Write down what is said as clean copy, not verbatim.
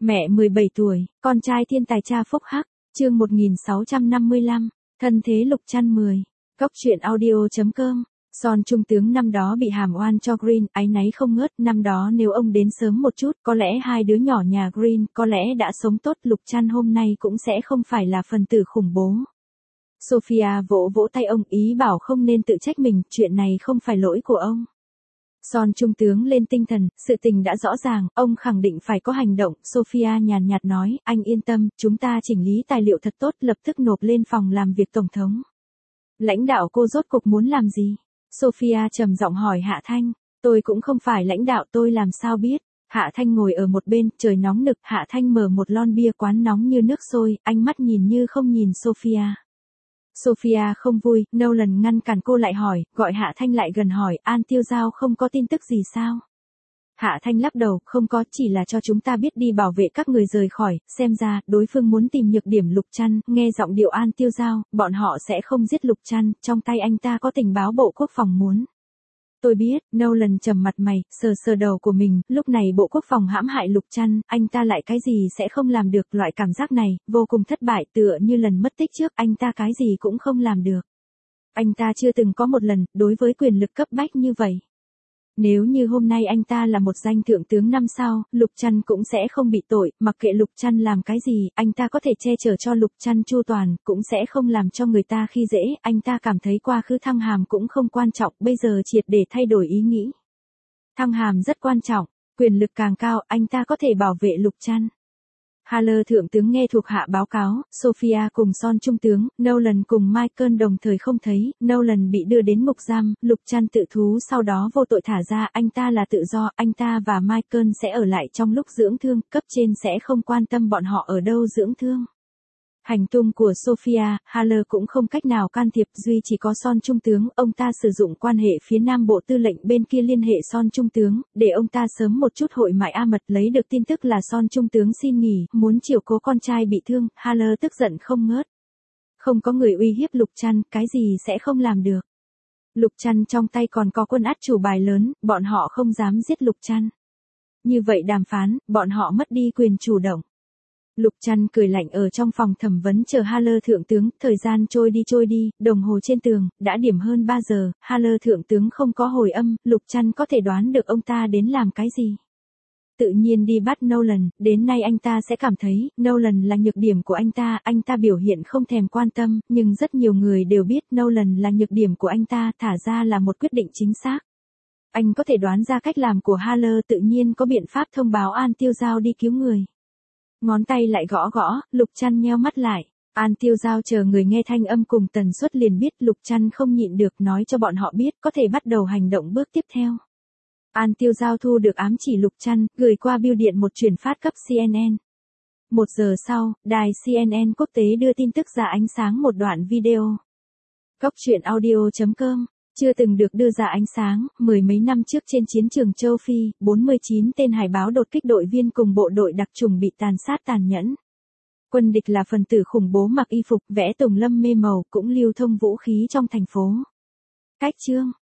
Mẹ 17 tuổi, con trai thiên tài cha phúc hắc, chương 1655, thân thế Lục Trăn 10. Cốc truyện audio.com. Son trung tướng năm đó bị hàm oan cho Green, áy náy không ngớt, năm đó nếu ông đến sớm một chút, có lẽ hai đứa nhỏ nhà Green có lẽ đã sống tốt, Lục Trăn hôm nay cũng sẽ không phải là phần tử khủng bố. Sophia vỗ vỗ tay ông, ý bảo không nên tự trách mình, chuyện này không phải lỗi của ông. Son trung tướng lên tinh thần, sự tình đã rõ ràng, ông khẳng định phải có hành động. Sophia nhàn nhạt nói, anh yên tâm, chúng ta chỉnh lý tài liệu thật tốt, lập tức nộp lên phòng làm việc tổng thống. Lãnh đạo cô rốt cục muốn làm gì? Sophia trầm giọng hỏi Hạ Thanh. Tôi cũng không phải lãnh đạo, tôi làm sao biết? Hạ Thanh ngồi ở một bên, trời nóng nực, Hạ Thanh mở một lon bia quán nóng như nước sôi, ánh mắt nhìn như không nhìn Sophia. Sophia không vui, Nolan ngăn cản cô lại hỏi, gọi Hạ Thanh lại gần hỏi, An Tiêu Giao không có tin tức gì sao? Hạ Thanh lắc đầu, không có, chỉ là cho chúng ta biết đi bảo vệ các người rời khỏi, xem ra, đối phương muốn tìm nhược điểm Lục Trăn, nghe giọng điệu An Tiêu Giao, bọn họ sẽ không giết Lục Trăn, trong tay anh ta có tình báo Bộ Quốc phòng muốn. Tôi biết, Nolan trầm mặt mày, sờ đầu của mình, lúc này Bộ Quốc phòng hãm hại Lục Trăn, anh ta lại cái gì sẽ không làm được, loại cảm giác này, vô cùng thất bại, tựa như lần mất tích trước, anh ta cái gì cũng không làm được. Anh ta chưa từng có một lần, đối với quyền lực cấp bách như vậy. Nếu như hôm nay anh ta là một danh thượng tướng 5 sao, Lục Trăn cũng sẽ không bị tội, mặc kệ Lục Trăn làm cái gì, anh ta có thể che chở cho Lục Trăn chu toàn, cũng sẽ không làm cho người ta khi dễ, anh ta cảm thấy quá khứ thăng hàm cũng không quan trọng, bây giờ triệt để thay đổi ý nghĩ. Thăng hàm rất quan trọng, quyền lực càng cao, anh ta có thể bảo vệ Lục Trăn. Haller thượng tướng nghe thuộc hạ báo cáo, Sophia cùng Son trung tướng, Nolan cùng Michael đồng thời không thấy, Nolan bị đưa đến ngục giam, Lục Trăn tự thú sau đó vô tội thả ra, anh ta là tự do, anh ta và Michael sẽ ở lại trong lúc dưỡng thương, cấp trên sẽ không quan tâm bọn họ ở đâu dưỡng thương. Hành tung của Sophia, Haller cũng không cách nào can thiệp, duy chỉ có Son trung tướng, ông ta sử dụng quan hệ phía Nam Bộ Tư lệnh bên kia liên hệ Son trung tướng, để ông ta sớm một chút hội mại A mật lấy được tin tức là Son trung tướng xin nghỉ, muốn chiều cố con trai bị thương, Haller tức giận không ngớt. Không có người uy hiếp Lục Trăn, cái gì sẽ không làm được. Lục Trăn trong tay còn có quân át chủ bài lớn, bọn họ không dám giết Lục Trăn. Như vậy đàm phán, bọn họ mất đi quyền chủ động. Lục Trăn cười lạnh ở trong phòng thẩm vấn chờ Haller thượng tướng, thời gian trôi đi, đồng hồ trên tường, đã điểm hơn 3 giờ, Haller thượng tướng không có hồi âm, Lục Trăn có thể đoán được ông ta đến làm cái gì. Tự nhiên đi bắt Nolan, đến nay anh ta sẽ cảm thấy, Nolan là nhược điểm của anh ta biểu hiện không thèm quan tâm, nhưng rất nhiều người đều biết Nolan là nhược điểm của anh ta, thả ra là một quyết định chính xác. Anh có thể đoán ra cách làm của Haller, tự nhiên có biện pháp thông báo An Tiêu Giao đi cứu người. Ngón tay lại gõ, Lục Trăn nheo mắt lại. An Tiêu Giao chờ người nghe thanh âm cùng tần suất liền biết, Lục Trăn không nhịn được nói cho bọn họ biết, có thể bắt đầu hành động bước tiếp theo. An Tiêu Giao thu được ám chỉ Lục Trăn, gửi qua bưu điện một truyền phát cấp CNN. 1 giờ sau, đài CNN quốc tế đưa tin tức ra ánh sáng một đoạn video. Cốc truyện audio.com. Chưa từng được đưa ra ánh sáng, mười mấy năm trước trên chiến trường châu Phi, 49 tên hải báo đột kích đội viên cùng bộ đội đặc chủng bị tàn sát tàn nhẫn. Quân địch là phần tử khủng bố mặc y phục, vẽ tùng lâm mê màu, cũng lưu thông vũ khí trong thành phố. Cách chương.